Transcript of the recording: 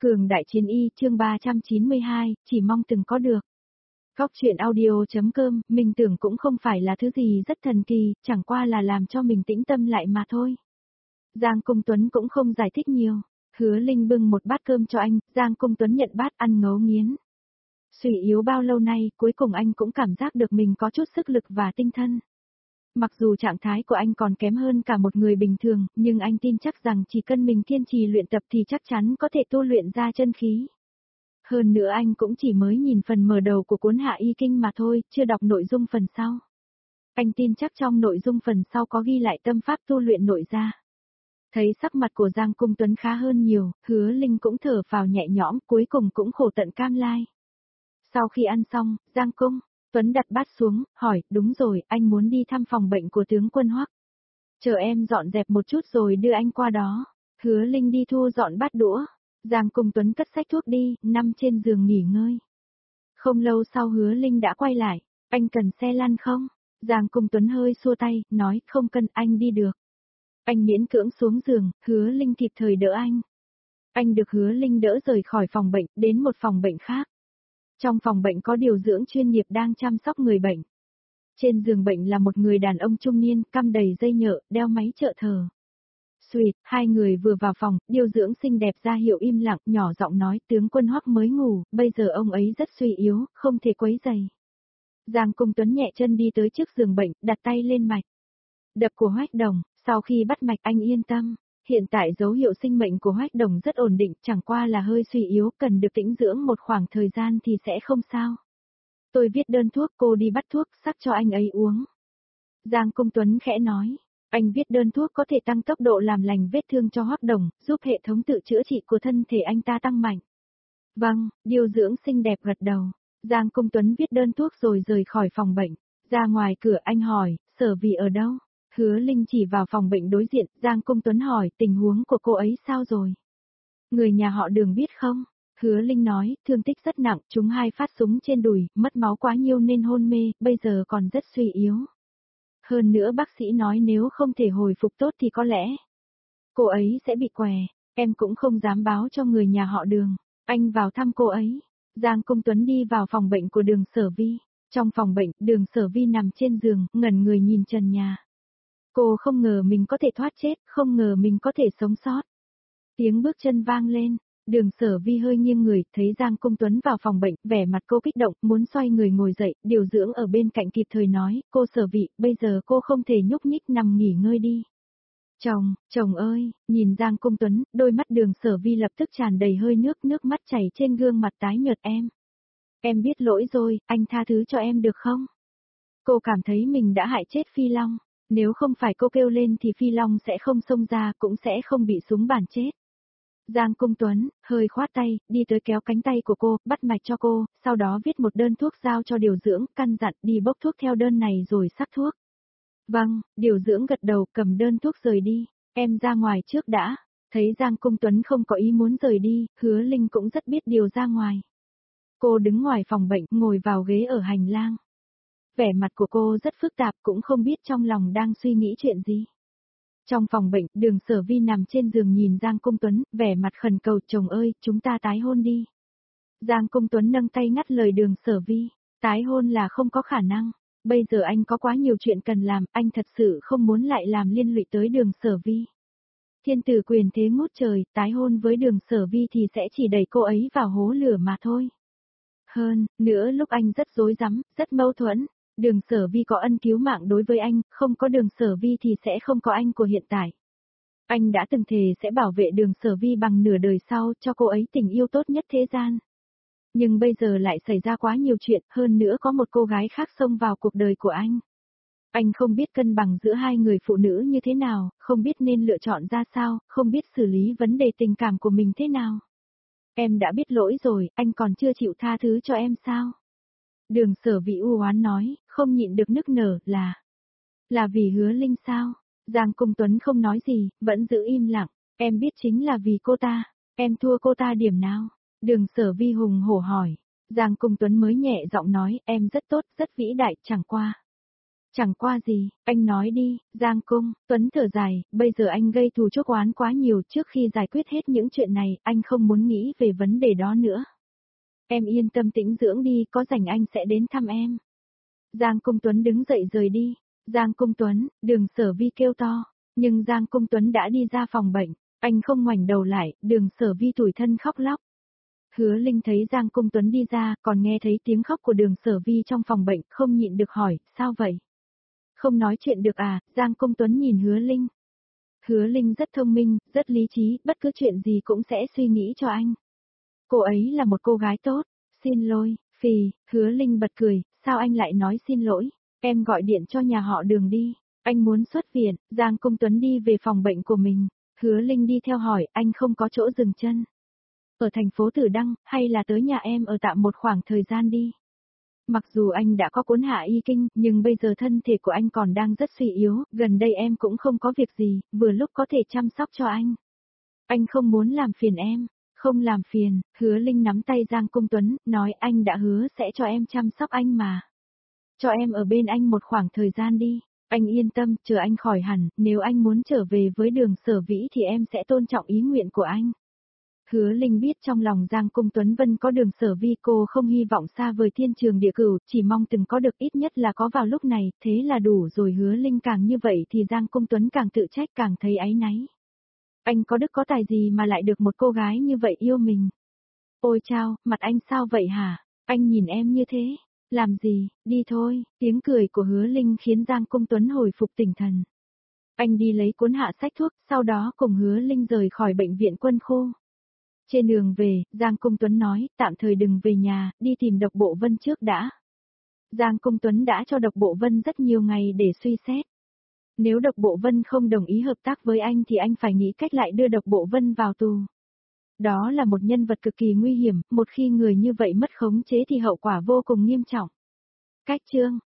Cường Đại Chiến Y chương 392, chỉ mong từng có được. Góc chuyện audio.com, mình tưởng cũng không phải là thứ gì rất thần kỳ, chẳng qua là làm cho mình tĩnh tâm lại mà thôi. Giang Công Tuấn cũng không giải thích nhiều. Hứa Linh bưng một bát cơm cho anh, Giang Công Tuấn nhận bát ăn ngấu nghiến. Suy yếu bao lâu nay, cuối cùng anh cũng cảm giác được mình có chút sức lực và tinh thần. Mặc dù trạng thái của anh còn kém hơn cả một người bình thường, nhưng anh tin chắc rằng chỉ cần mình kiên trì luyện tập thì chắc chắn có thể tu luyện ra chân khí. Hơn nữa anh cũng chỉ mới nhìn phần mở đầu của cuốn Hạ Y Kinh mà thôi, chưa đọc nội dung phần sau. Anh tin chắc trong nội dung phần sau có ghi lại tâm pháp tu luyện nội gia. Thấy sắc mặt của Giang Công Tuấn khá hơn nhiều, Hứa Linh cũng thở phào nhẹ nhõm, cuối cùng cũng khổ tận cam lai. Sau khi ăn xong, Giang Công Tuấn đặt bát xuống, hỏi, đúng rồi, anh muốn đi thăm phòng bệnh của tướng quân Hoắc. Chờ em dọn dẹp một chút rồi đưa anh qua đó. Hứa Linh đi thu dọn bát đũa. Giang Công Tuấn cất xách thuốc đi, nằm trên giường nghỉ ngơi. Không lâu sau Hứa Linh đã quay lại, anh cần xe lăn không? Giang Công Tuấn hơi xua tay, nói, không cần, anh đi được. Anh miễn cưỡng xuống giường, Hứa Linh kịp thời đỡ anh. Anh được Hứa Linh đỡ rời khỏi phòng bệnh, đến một phòng bệnh khác. Trong phòng bệnh có điều dưỡng chuyên nghiệp đang chăm sóc người bệnh. Trên giường bệnh là một người đàn ông trung niên, căm đầy dây nhợ, đeo máy trợ thở. Xuyệt, hai người vừa vào phòng, điều dưỡng xinh đẹp ra hiệu im lặng, nhỏ giọng nói, tướng quân Hoắc mới ngủ, bây giờ ông ấy rất suy yếu, không thể quấy rầy. Giang Công Tuấn nhẹ chân đi tới trước giường bệnh, đặt tay lên mạch. Đập của Hoắc Đồng, sau khi bắt mạch anh yên tâm. Hiện tại dấu hiệu sinh mệnh của Hoắc Đồng rất ổn định, chẳng qua là hơi suy yếu, cần được tĩnh dưỡng một khoảng thời gian thì sẽ không sao. Tôi viết đơn thuốc, cô đi bắt thuốc, sắc cho anh ấy uống. Giang Công Tuấn khẽ nói, anh viết đơn thuốc có thể tăng tốc độ làm lành vết thương cho Hoắc Đồng, giúp hệ thống tự chữa trị của thân thể anh ta tăng mạnh. Vâng, điều dưỡng xinh đẹp gật đầu. Giang Công Tuấn viết đơn thuốc rồi rời khỏi phòng bệnh. Ra ngoài cửa anh hỏi, Sở Vì ở đâu? Hứa Linh chỉ vào phòng bệnh đối diện, Giang Công Tuấn hỏi, tình huống của cô ấy sao rồi? Người nhà họ Đường biết không? Hứa Linh nói, thương tích rất nặng, chúng 2 phát súng trên đùi, mất máu quá nhiều nên hôn mê, bây giờ còn rất suy yếu. Hơn nữa bác sĩ nói nếu không thể hồi phục tốt thì có lẽ cô ấy sẽ bị què, em cũng không dám báo cho người nhà họ Đường. Anh vào thăm cô ấy. Giang Công Tuấn đi vào phòng bệnh của Đường Sở Vi. Trong phòng bệnh, Đường Sở Vi nằm trên giường, ngẩn người nhìn trần nhà. Cô không ngờ mình có thể thoát chết, không ngờ mình có thể sống sót. Tiếng bước chân vang lên, Đường Sở Vi hơi nghiêng người, thấy Giang Công Tuấn vào phòng bệnh, vẻ mặt cô kích động, muốn xoay người ngồi dậy, điều dưỡng ở bên cạnh kịp thời nói, cô Sở Vi, bây giờ cô không thể nhúc nhích, nằm nghỉ ngơi đi. Chồng ơi, nhìn Giang Công Tuấn, đôi mắt Đường Sở Vi lập tức tràn đầy hơi nước mắt chảy trên gương mặt tái nhợt em. Em biết lỗi rồi, anh tha thứ cho em được không? Cô cảm thấy mình đã hại chết Phi Long. Nếu không phải cô kêu lên thì Phi Long sẽ không xông ra, cũng sẽ không bị súng bắn chết. Giang Công Tuấn, hơi khoát tay, đi tới kéo cánh tay của cô, bắt mạch cho cô, sau đó viết một đơn thuốc giao cho điều dưỡng, căn dặn đi bốc thuốc theo đơn này rồi sắc thuốc. Vâng, điều dưỡng gật đầu, cầm đơn thuốc rời đi, em ra ngoài trước đã. Thấy Giang Công Tuấn không có ý muốn rời đi, Hứa Linh cũng rất biết điều ra ngoài. Cô đứng ngoài phòng bệnh, ngồi vào ghế ở hành lang. Vẻ mặt của cô rất phức tạp, cũng không biết trong lòng đang suy nghĩ chuyện gì. Trong phòng bệnh, Đường Sở Vi nằm trên giường nhìn Giang Công Tuấn, vẻ mặt khẩn cầu, chồng ơi, chúng ta tái hôn đi. Giang Công Tuấn nâng tay ngắt lời Đường Sở Vi, tái hôn là không có khả năng. Bây giờ anh có quá nhiều chuyện cần làm, anh thật sự không muốn lại làm liên lụy tới Đường Sở Vi. Thiên tử quyền thế ngút trời, tái hôn với Đường Sở Vi thì sẽ chỉ đẩy cô ấy vào hố lửa mà thôi. Hơn nữa lúc anh rất rối rắm, rất mâu thuẫn. Đường Sở Vi có ân cứu mạng đối với anh, không có Đường Sở Vi thì sẽ không có anh của hiện tại. Anh đã từng thề sẽ bảo vệ Đường Sở Vi bằng nửa đời sau, cho cô ấy tình yêu tốt nhất thế gian. Nhưng bây giờ lại xảy ra quá nhiều chuyện, hơn nữa có một cô gái khác xông vào cuộc đời của anh. Anh không biết cân bằng giữa hai người phụ nữ như thế nào, không biết nên lựa chọn ra sao, không biết xử lý vấn đề tình cảm của mình thế nào. Em đã biết lỗi rồi, anh còn chưa chịu tha thứ cho em sao? Đường Sở Vi u oán nói, không nhịn được nức nở, là vì Hứa Linh sao? Giang Công Tuấn không nói gì, vẫn giữ im lặng, em biết chính là vì cô ta, em thua cô ta điểm nào? Đường Sở Vi hùng hổ hỏi, Giang Công Tuấn mới nhẹ giọng nói, em rất tốt, rất vĩ đại, chẳng qua. Chẳng qua gì, anh nói đi, Giang Cung, Tuấn thở dài, bây giờ anh gây thù chuốc oán quá nhiều, trước khi giải quyết hết những chuyện này, anh không muốn nghĩ về vấn đề đó nữa. Em yên tâm tĩnh dưỡng đi, có rảnh anh sẽ đến thăm em. Giang Cung Tuấn đứng dậy rời đi. Giang Cung Tuấn, Đường Sở Vi kêu to, nhưng Giang Cung Tuấn đã đi ra phòng bệnh, anh không ngoảnh đầu lại, Đường Sở Vi tủi thân khóc lóc. Hứa Linh thấy Giang Cung Tuấn đi ra, còn nghe thấy tiếng khóc của Đường Sở Vi trong phòng bệnh, không nhịn được hỏi, sao vậy? Không nói chuyện được à? Giang Cung Tuấn nhìn Hứa Linh. Hứa Linh rất thông minh, rất lý trí, bất cứ chuyện gì cũng sẽ suy nghĩ cho anh. Cô ấy là một cô gái tốt. Xin lỗi, phì, Hứa Linh bật cười, sao anh lại nói xin lỗi? Em gọi điện cho nhà họ Đường đi. Anh muốn xuất viện. Giang Cung Tuấn đi về phòng bệnh của mình. Hứa Linh đi theo hỏi, anh không có chỗ dừng chân. Ở thành phố Tử Đăng, hay là tới nhà em ở tạm một khoảng thời gian đi. Mặc dù anh đã có cuốn hạ y kinh, nhưng bây giờ thân thể của anh còn đang rất suy yếu, gần đây em cũng không có việc gì, vừa lúc có thể chăm sóc cho anh. Anh không muốn làm phiền em, không làm phiền, Hứa Linh nắm tay Giang Cung Tuấn, nói anh đã hứa sẽ cho em chăm sóc anh mà. Cho em ở bên anh một khoảng thời gian đi, anh yên tâm, chờ anh khỏi hẳn, nếu anh muốn trở về với Đường Sở Vĩ thì em sẽ tôn trọng ý nguyện của anh. Hứa Linh biết trong lòng Giang Cung Tuấn Vân có Đường Sở Vi, cô không hy vọng xa vời thiên trường địa cửu, chỉ mong từng có được ít nhất là có vào lúc này, thế là đủ rồi. Hứa Linh càng như vậy thì Giang Cung Tuấn càng tự trách, càng thấy áy náy. Anh có đức có tài gì mà lại được một cô gái như vậy yêu mình? Ôi chao, mặt anh sao vậy hả? Anh nhìn em như thế, làm gì, đi thôi. Tiếng cười của Hứa Linh khiến Giang Cung Tuấn hồi phục tinh thần. Anh đi lấy cuốn hạ sách thuốc, sau đó cùng Hứa Linh rời khỏi bệnh viện Quân khu. Trên đường về, Giang Cung Tuấn nói, tạm thời đừng về nhà, đi tìm Độc Bộ Vân trước đã. Giang Cung Tuấn đã cho Độc Bộ Vân rất nhiều ngày để suy xét. Nếu Độc Bộ Vân không đồng ý hợp tác với anh thì anh phải nghĩ cách lại đưa Độc Bộ Vân vào tù. Đó là một nhân vật cực kỳ nguy hiểm, một khi người như vậy mất khống chế thì hậu quả vô cùng nghiêm trọng. Cách chương